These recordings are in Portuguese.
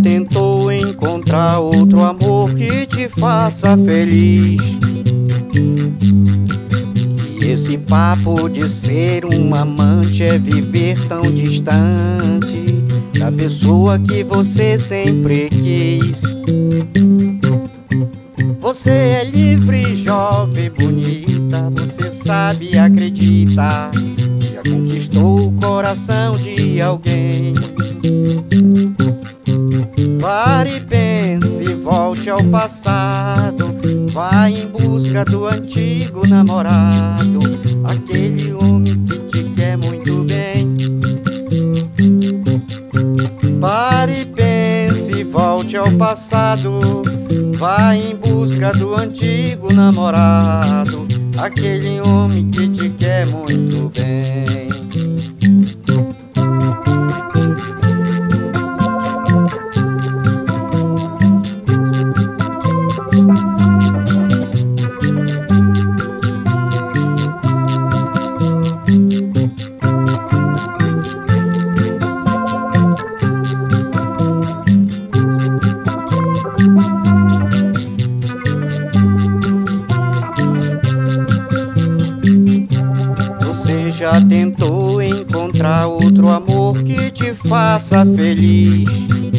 tentou encontrar outro amor que te faça feliz? E esse papo de ser um amante é viver tão distante da pessoa que você sempre quis. Você é livre, jovem, bonita, você sabe e acredita, já conquistou o coração de alguém. Pare, pense, volte ao passado, vá em busca do antigo namorado, aquele homem que te quer muito bem. Pare, pense, volte ao passado, vá em busca do antigo namorado, aquele homem que te quer muito bem. Já tentou encontrar outro amor que te faça feliz?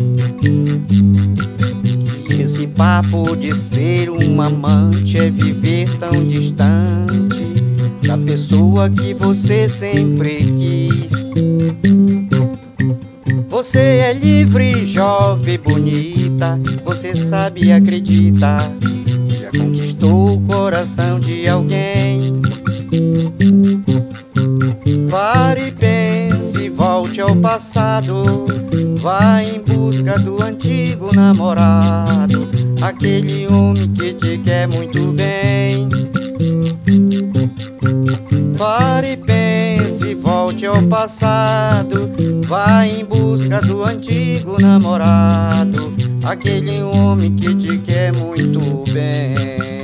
E esse papo de ser um amante é viver tão distante da pessoa que você sempre quis. Você é livre, jovem, bonita, você sabe e acredita, já conquistou o coração de alguém. Pare, pense, volte ao passado, vá em busca do antigo namorado, aquele homem que te quer muito bem. Pare, pense, volte ao passado, vá em busca do antigo namorado, aquele homem que te quer muito bem.